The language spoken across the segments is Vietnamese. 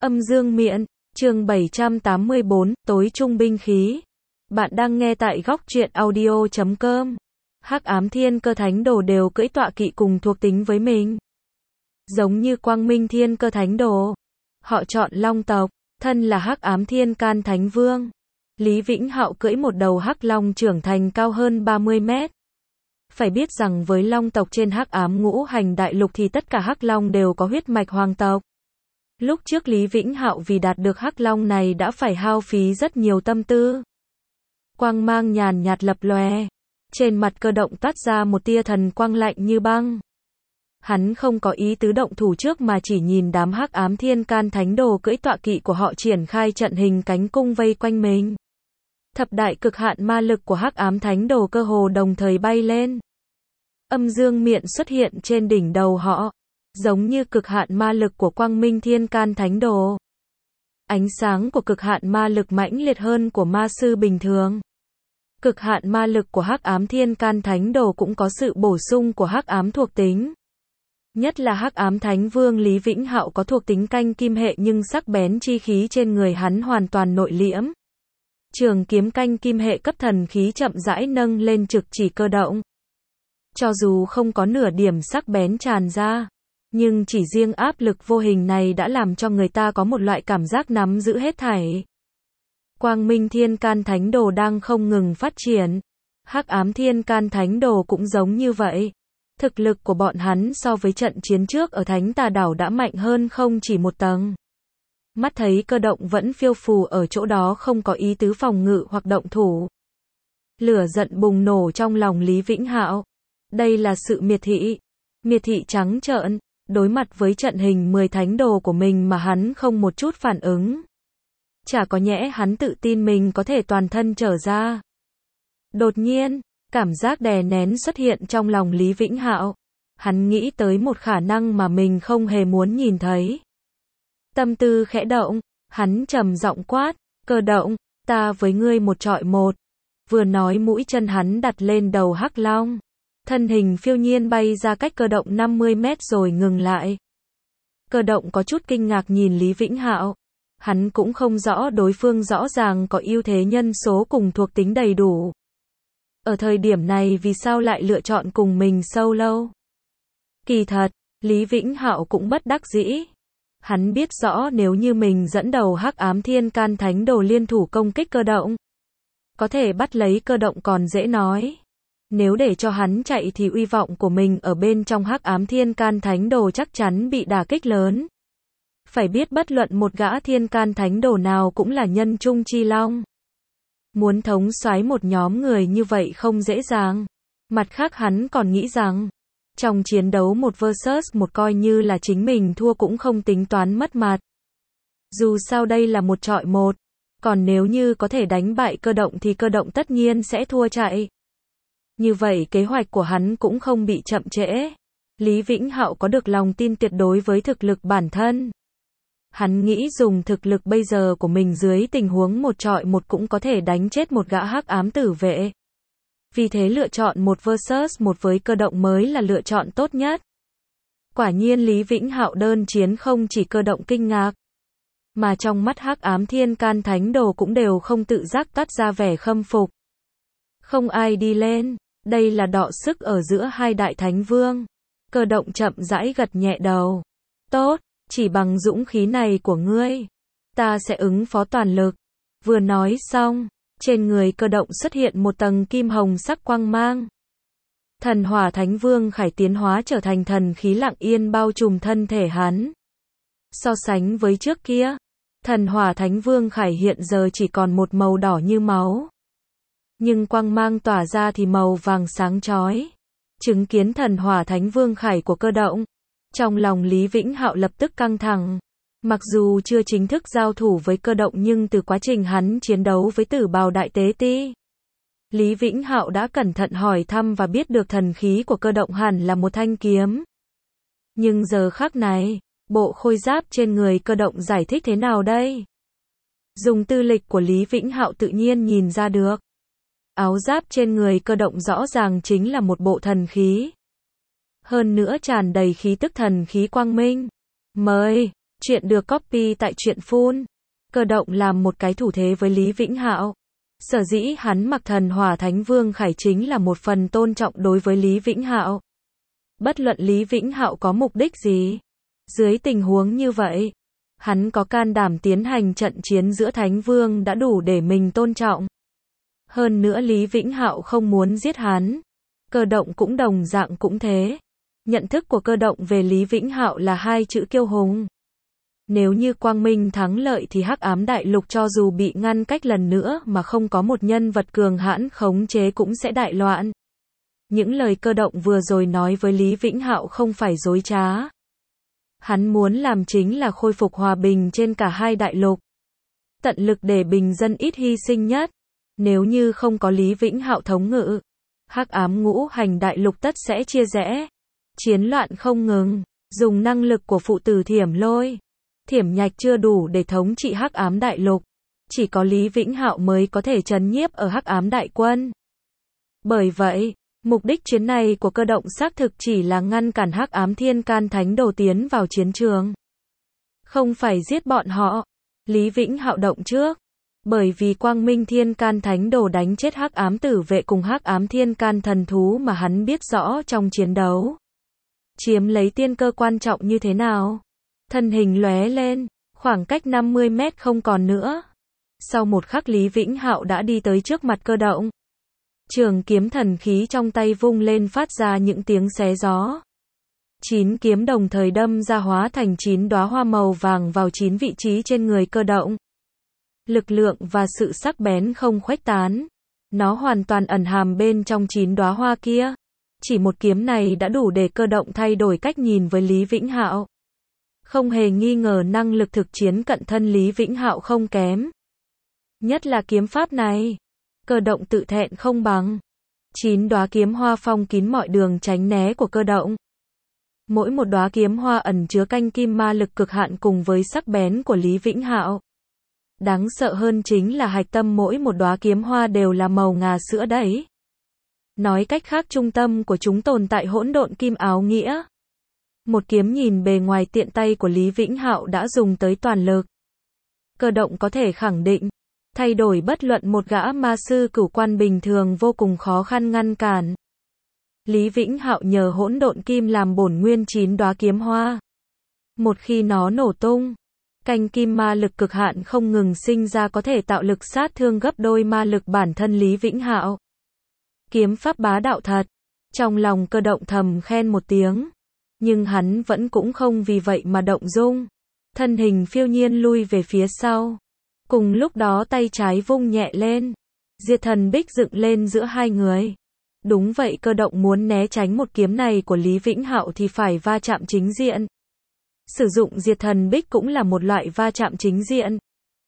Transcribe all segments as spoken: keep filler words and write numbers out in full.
Âm dương miện, chương bảy trăm tám mươi bốn, tối trung binh khí. Bạn đang nghe tại góc truyện audio chấm com. Hắc ám thiên cơ thánh đồ đều cưỡi tọa kỵ cùng thuộc tính với mình. Giống như quang minh thiên cơ thánh đồ. Họ chọn long tộc, thân là hắc ám thiên can thánh vương. Lý Vĩnh Hạo cưỡi một đầu hắc long trưởng thành cao hơn ba mươi mét. Phải biết rằng với long tộc trên hắc ám ngũ hành đại lục thì tất cả hắc long đều có huyết mạch hoàng tộc. Lúc trước Lý Vĩnh Hạo vì đạt được hắc long này đã phải hao phí rất nhiều tâm tư. Quang mang nhàn nhạt lập lòe. Trên mặt Cơ Động toát ra một tia thần quang lạnh như băng. Hắn không có ý tứ động thủ trước mà chỉ nhìn đám hắc ám thiên can thánh đồ cưỡi tọa kỵ của họ triển khai trận hình cánh cung vây quanh mình. Thập đại cực hạn ma lực của hắc ám thánh đồ cơ hồ đồng thời bay lên. Âm dương miện xuất hiện trên đỉnh đầu họ, giống như cực hạn ma lực của quang minh thiên can thánh đồ. Ánh sáng của cực hạn ma lực mãnh liệt hơn của ma sư bình thường. Cực hạn ma lực của hắc ám thiên can thánh đồ cũng có sự bổ sung của hắc ám thuộc tính. Nhất là hắc ám thánh vương Lý Vĩnh Hạo có thuộc tính canh kim hệ nhưng sắc bén chi khí trên người hắn hoàn toàn nội liễm. Trường kiếm canh kim hệ cấp thần khí chậm rãi nâng lên trực chỉ Cơ Động. Cho dù không có nửa điểm sắc bén tràn ra, nhưng chỉ riêng áp lực vô hình này đã làm cho người ta có một loại cảm giác nắm giữ hết thảy. Quang minh thiên can thánh đồ đang không ngừng phát triển. Hắc ám thiên can thánh đồ cũng giống như vậy. Thực lực của bọn hắn so với trận chiến trước ở Thánh Tà Đảo đã mạnh hơn không chỉ một tầng. Mắt thấy Cơ Động vẫn phiêu phù ở chỗ đó không có ý tứ phòng ngự hoặc động thủ. Lửa giận bùng nổ trong lòng Lý Vĩnh Hạo. Đây là sự miệt thị. Miệt thị trắng trợn, đối mặt với trận hình mười thánh đồ của mình mà hắn không một chút phản ứng. Chả có nhẽ hắn tự tin mình có thể toàn thân trở ra. Đột nhiên, cảm giác đè nén xuất hiện trong lòng Lý Vĩnh Hạo. Hắn nghĩ tới một khả năng mà mình không hề muốn nhìn thấy. Tâm tư khẽ động, hắn trầm giọng quát, Cơ Động, ta với ngươi một trọi một. Vừa nói mũi chân hắn đặt lên đầu hắc long. Thân hình phiêu nhiên bay ra cách Cơ Động năm mươi mét rồi ngừng lại. Cơ Động có chút kinh ngạc nhìn Lý Vĩnh Hạo. Hắn cũng không rõ đối phương rõ ràng có ưu thế nhân số cùng thuộc tính đầy đủ. Ở thời điểm này vì sao lại lựa chọn cùng mình solo? Kỳ thật, Lý Vĩnh Hạo cũng bất đắc dĩ. Hắn biết rõ nếu như mình dẫn đầu hắc ám thiên can thánh đồ liên thủ công kích Cơ Động, có thể bắt lấy Cơ Động còn dễ nói. Nếu để cho hắn chạy thì uy vọng của mình ở bên trong hắc ám thiên can thánh đồ chắc chắn bị đả kích lớn. Phải biết bất luận một gã thiên can thánh đồ nào cũng là nhân trung chi long. Muốn thống soái một nhóm người như vậy không dễ dàng. Mặt khác hắn còn nghĩ rằng, trong chiến đấu một versus một coi như là chính mình thua cũng không tính toán mất mặt. Dù sao đây là một trọi một, còn nếu như có thể đánh bại Cơ Động thì Cơ Động tất nhiên sẽ thua chạy. Như vậy kế hoạch của hắn cũng không bị chậm trễ. Lý Vĩnh Hạo có được lòng tin tuyệt đối với thực lực bản thân. Hắn nghĩ dùng thực lực bây giờ của mình dưới tình huống một trọi một cũng có thể đánh chết một gã hắc ám tử vệ. Vì thế lựa chọn một versus một với Cơ Động mới là lựa chọn tốt nhất. Quả nhiên Lý Vĩnh Hạo đơn chiến không chỉ Cơ Động kinh ngạc, mà trong mắt hắc ám thiên can thánh đồ cũng đều không tự giác toát ra vẻ khâm phục. Không ai đi lên, đây là đọ sức ở giữa hai đại thánh vương. Cơ Động chậm rãi gật nhẹ đầu. Tốt, chỉ bằng dũng khí này của ngươi, ta sẽ ứng phó toàn lực. Vừa nói xong, trên người Cơ Động xuất hiện một tầng kim hồng sắc quang mang. Thần hỏa thánh vương Khải tiến hóa trở thành thần khí lặng yên bao trùm thân thể hắn. So sánh với trước kia, thần hỏa thánh vương Khải hiện giờ chỉ còn một màu đỏ như máu. Nhưng quang mang tỏa ra thì màu vàng sáng chói. Chứng kiến thần hỏa thánh vương Khải của Cơ Động, trong lòng Lý Vĩnh Hạo lập tức căng thẳng. Mặc dù chưa chính thức giao thủ với Cơ Động nhưng từ quá trình hắn chiến đấu với Tử Bào Đại Tế Ti, Lý Vĩnh Hạo đã cẩn thận hỏi thăm và biết được thần khí của Cơ Động hẳn là một thanh kiếm. Nhưng giờ khắc này, bộ khôi giáp trên người Cơ Động giải thích thế nào đây? Dùng tư lịch của Lý Vĩnh Hạo tự nhiên nhìn ra được. Áo giáp trên người Cơ Động rõ ràng chính là một bộ thần khí. Hơn nữa tràn đầy khí tức thần khí quang minh. Mời, Chuyện được copy tại truyện full. Cơ động làm một cái thủ thế với Lý Vĩnh Hạo. Sở dĩ hắn mặc thần hỏa thánh vương khải chính là một phần tôn trọng đối với Lý Vĩnh Hạo. Bất luận Lý Vĩnh Hạo có mục đích gì, dưới tình huống như vậy, hắn có can đảm tiến hành trận chiến giữa thánh vương đã đủ để mình tôn trọng. Hơn nữa Lý Vĩnh Hạo không muốn giết hắn. Cơ động cũng đồng dạng cũng thế. Nhận thức của cơ động về Lý Vĩnh Hạo là hai chữ kiêu hùng. Nếu như Quang Minh thắng lợi thì Hắc Ám Đại Lục cho dù bị ngăn cách lần nữa mà không có một nhân vật cường hãn khống chế cũng sẽ đại loạn. Những lời cơ động vừa rồi nói với Lý Vĩnh Hạo không phải dối trá. Hắn muốn làm chính là khôi phục hòa bình trên cả hai đại lục. Tận lực để bình dân ít hy sinh nhất. Nếu như không có Lý Vĩnh Hạo thống ngự, Hắc Ám Ngũ Hành Đại Lục tất sẽ chia rẽ. Chiến loạn không ngừng, dùng năng lực của phụ tử Thiểm Lôi, Thiểm Nhạch chưa đủ để thống trị Hắc Ám Đại Lục. Chỉ có Lý Vĩnh Hạo mới có thể trấn nhiếp ở Hắc Ám Đại Quân. Bởi vậy, mục đích chuyến này của cơ động xác thực chỉ là ngăn cản Hắc Ám Thiên Can Thánh Đồ tiến vào chiến trường. Không phải giết bọn họ. Lý Vĩnh Hạo động trước. Bởi vì Quang Minh Thiên Can Thánh Đồ đánh chết Hắc Ám Tử Vệ cùng Hắc Ám Thiên Can Thần Thú mà hắn biết rõ trong chiến đấu. Chiếm lấy tiên cơ quan trọng như thế nào. Thân hình lóe lên, khoảng cách năm mươi mét không còn nữa. Sau một khắc Lý Vĩnh Hạo đã đi tới trước mặt cơ động. Trường kiếm thần khí trong tay vung lên phát ra những tiếng xé gió. Chín kiếm đồng thời đâm ra hóa thành chín đóa hoa màu vàng vào chín vị trí trên người cơ động. Lực lượng và sự sắc bén không khuếch tán. Nó hoàn toàn ẩn hàm bên trong chín đóa hoa kia. Chỉ một kiếm này đã đủ để cơ động thay đổi cách nhìn với Lý Vĩnh Hạo. Không hề nghi ngờ năng lực thực chiến cận thân Lý Vĩnh Hạo không kém. Nhất là kiếm pháp này. Cơ động tự thẹn không bằng. Chín đóa kiếm hoa phong kín mọi đường tránh né của cơ động. Mỗi một đóa kiếm hoa ẩn chứa canh kim ma lực cực hạn cùng với sắc bén của Lý Vĩnh Hạo. Đáng sợ hơn chính là hạch tâm mỗi một đóa kiếm hoa đều là màu ngà sữa đấy. Nói cách khác trung tâm của chúng tồn tại hỗn độn kim áo nghĩa. Một kiếm nhìn bề ngoài tiện tay của Lý Vĩnh Hạo đã dùng tới toàn lực. Cơ động có thể khẳng định, thay đổi bất luận một gã ma sư cửu quan bình thường vô cùng khó khăn ngăn cản. Lý Vĩnh Hạo nhờ hỗn độn kim làm bổn nguyên chín đóa kiếm hoa. Một khi nó nổ tung, canh kim ma lực cực hạn không ngừng sinh ra có thể tạo lực sát thương gấp đôi ma lực bản thân Lý Vĩnh Hạo. Kiếm pháp bá đạo thật. Trong lòng cơ động thầm khen một tiếng. Nhưng hắn vẫn cũng không vì vậy mà động dung. Thân hình phiêu nhiên lui về phía sau. Cùng lúc đó tay trái vung nhẹ lên. Diệt thần bích dựng lên giữa hai người. Đúng vậy, cơ động muốn né tránh một kiếm này của Lý Vĩnh Hạo thì phải va chạm chính diện. Sử dụng diệt thần bích cũng là một loại va chạm chính diện.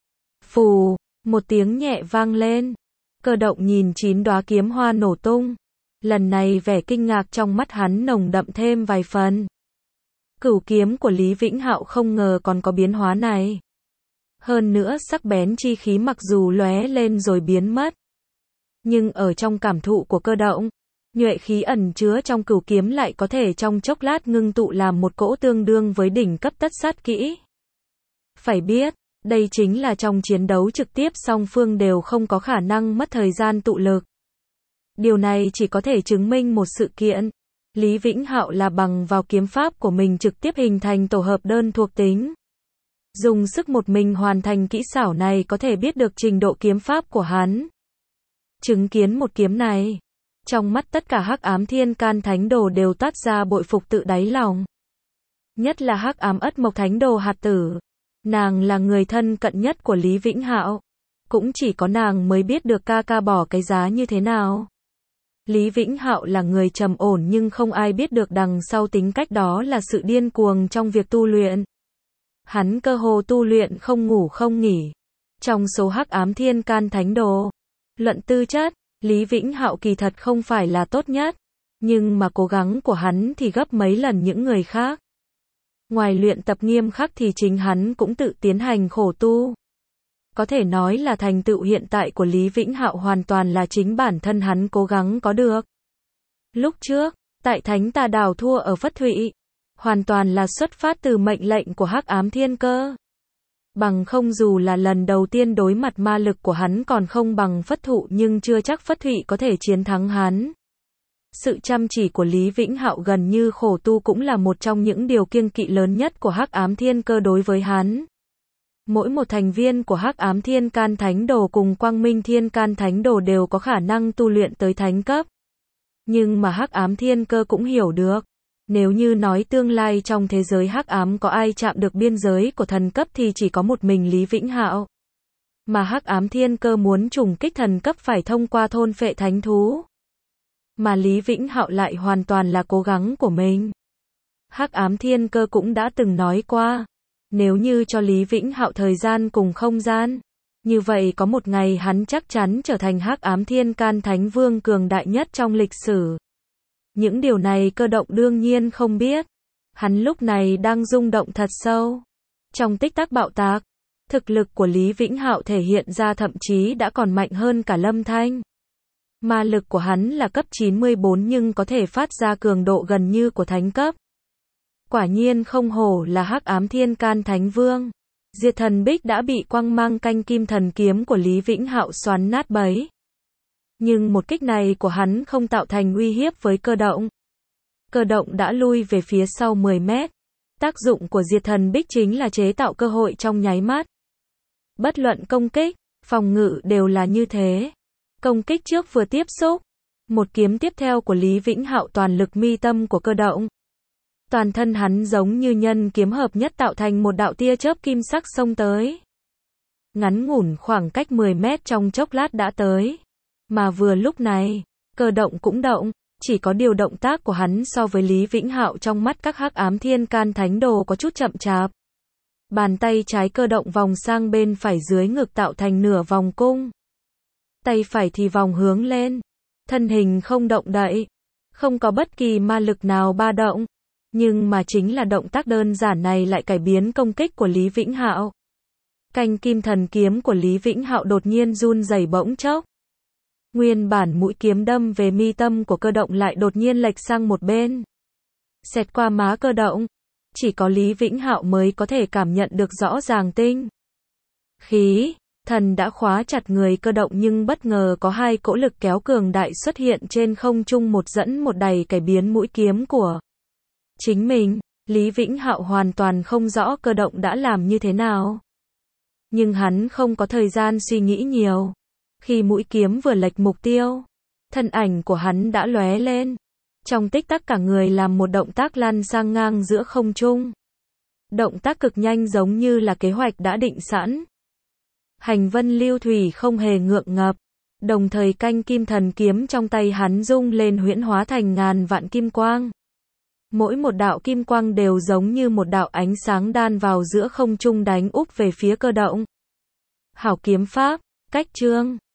Phù, một tiếng nhẹ vang lên. Cơ động nhìn chín đóa kiếm hoa nổ tung. Lần này vẻ kinh ngạc trong mắt hắn nồng đậm thêm vài phần. Cửu kiếm của Lý Vĩnh Hạo không ngờ còn có biến hóa này. Hơn nữa sắc bén chi khí mặc dù lóe lên rồi biến mất. Nhưng ở trong cảm thụ của cơ động, nhuệ khí ẩn chứa trong cửu kiếm lại có thể trong chốc lát ngưng tụ làm một cỗ tương đương với đỉnh cấp tất sát kỹ. Phải biết, đây chính là trong chiến đấu trực tiếp song phương đều không có khả năng mất thời gian tụ lực. Điều này chỉ có thể chứng minh một sự kiện. Lý Vĩnh Hạo là bằng vào kiếm pháp của mình trực tiếp hình thành tổ hợp đơn thuộc tính. Dùng sức một mình hoàn thành kỹ xảo này có thể biết được trình độ kiếm pháp của hắn. Chứng kiến một kiếm này, trong mắt tất cả Hắc Ám Thiên Can Thánh Đồ đều toát ra bội phục tự đáy lòng. Nhất là Hắc Ám Ất Mộc Thánh Đồ Hạt Tử. Nàng là người thân cận nhất của Lý Vĩnh Hạo. Cũng chỉ có nàng mới biết được ca ca bỏ cái giá như thế nào. Lý Vĩnh Hạo là người trầm ổn nhưng không ai biết được đằng sau tính cách đó là sự điên cuồng trong việc tu luyện. Hắn cơ hồ tu luyện không ngủ không nghỉ. Trong số Hắc Ám Thiên Can Thánh Đồ, luận tư chất, Lý Vĩnh Hạo kỳ thật không phải là tốt nhất. Nhưng mà cố gắng của hắn thì gấp mấy lần những người khác. Ngoài luyện tập nghiêm khắc thì chính hắn cũng tự tiến hành khổ tu. Có thể nói là thành tựu hiện tại của Lý Vĩnh Hạo hoàn toàn là chính bản thân hắn cố gắng có được. Lúc trước, tại Thánh Tà Đảo thua ở Phất Thụy, hoàn toàn là xuất phát từ mệnh lệnh của Hắc Ám Thiên Cơ. Bằng không dù là lần đầu tiên đối mặt ma lực của hắn còn không bằng Phất Thụ nhưng chưa chắc Phất Thụy có thể chiến thắng hắn. Sự chăm chỉ của Lý Vĩnh Hạo gần như khổ tu cũng là một trong những điều kiêng kỵ lớn nhất của Hắc Ám Thiên Cơ đối với hắn. Mỗi một thành viên của Hắc Ám Thiên Can Thánh Đồ cùng Quang Minh Thiên Can Thánh Đồ đều có khả năng tu luyện tới thánh cấp. Nhưng mà Hắc Ám Thiên Cơ cũng hiểu được, nếu như nói tương lai trong thế giới hắc ám có ai chạm được biên giới của thần cấp thì chỉ có một mình Lý Vĩnh Hạo. Mà Hắc Ám Thiên Cơ muốn trùng kích thần cấp phải thông qua thôn phệ thánh thú. Mà Lý Vĩnh Hạo lại hoàn toàn là cố gắng của mình. Hắc Ám Thiên Cơ cũng đã từng nói qua, nếu như cho Lý Vĩnh Hạo thời gian cùng không gian, như vậy có một ngày hắn chắc chắn trở thành Hắc Ám Thiên Can Thánh Vương cường đại nhất trong lịch sử. Những điều này Cơ Động đương nhiên không biết. Hắn lúc này đang rung động thật sâu. Trong tích tắc bạo tạc, thực lực của Lý Vĩnh Hạo thể hiện ra thậm chí đã còn mạnh hơn cả Lâm Thanh. Ma lực của hắn là cấp chín mươi bốn nhưng có thể phát ra cường độ gần như của thánh cấp. Quả nhiên không hổ là Hắc Ám Thiên Can Thánh Vương. Diệt Thần Bích đã bị quang mang canh kim thần kiếm của Lý Vĩnh Hạo xoắn nát bấy. Nhưng một kích này của hắn không tạo thành uy hiếp với Cơ Động. Cơ Động đã lui về phía sau mười mét. Tác dụng của Diệt Thần Bích chính là chế tạo cơ hội trong nháy mắt. Bất luận công kích, phòng ngự đều là như thế. Công kích trước vừa tiếp xúc, một kiếm tiếp theo của Lý Vĩnh Hạo toàn lực mi tâm của Cơ Động. Toàn thân hắn giống như nhân kiếm hợp nhất tạo thành một đạo tia chớp kim sắc xông tới. Ngắn ngủn khoảng cách mười mét trong chốc lát đã tới. Mà vừa lúc này, Cơ Động cũng động, chỉ có điều động tác của hắn so với Lý Vĩnh Hạo trong mắt các Hắc Ám Thiên Can Thánh Đồ có chút chậm chạp. Bàn tay trái Cơ Động vòng sang bên phải dưới ngực tạo thành nửa vòng cung. Tay phải thì vòng hướng lên. Thân hình không động đậy. Không có bất kỳ ma lực nào ba động. Nhưng mà chính là động tác đơn giản này lại cải biến công kích của Lý Vĩnh Hạo. Canh kim thần kiếm của Lý Vĩnh Hạo đột nhiên run rẩy bỗng chốc. Nguyên bản mũi kiếm đâm về mi tâm của Cơ Động lại đột nhiên lệch sang một bên. Xẹt qua má Cơ Động. Chỉ có Lý Vĩnh Hạo mới có thể cảm nhận được rõ ràng tinh khí thần đã khóa chặt người Cơ Động nhưng bất ngờ có hai cỗ lực kéo cường đại xuất hiện trên không trung một dẫn một đẩy cải biến mũi kiếm của chính mình. Lý Vĩnh Hạo hoàn toàn không rõ Cơ Động đã làm như thế nào. Nhưng hắn không có thời gian suy nghĩ nhiều. Khi mũi kiếm vừa lệch mục tiêu, thân ảnh của hắn đã lóe lên. Trong tích tắc cả người làm một động tác lăn sang ngang giữa không trung. Động tác cực nhanh giống như là kế hoạch đã định sẵn. Hành vân lưu thủy không hề ngượng ngập. Đồng thời canh kim thần kiếm trong tay hắn rung lên huyễn hóa thành ngàn vạn kim quang. Mỗi một đạo kim quang đều giống như một đạo ánh sáng đan vào giữa không trung đánh úp về phía Cơ Động. Hảo kiếm pháp, cách chương.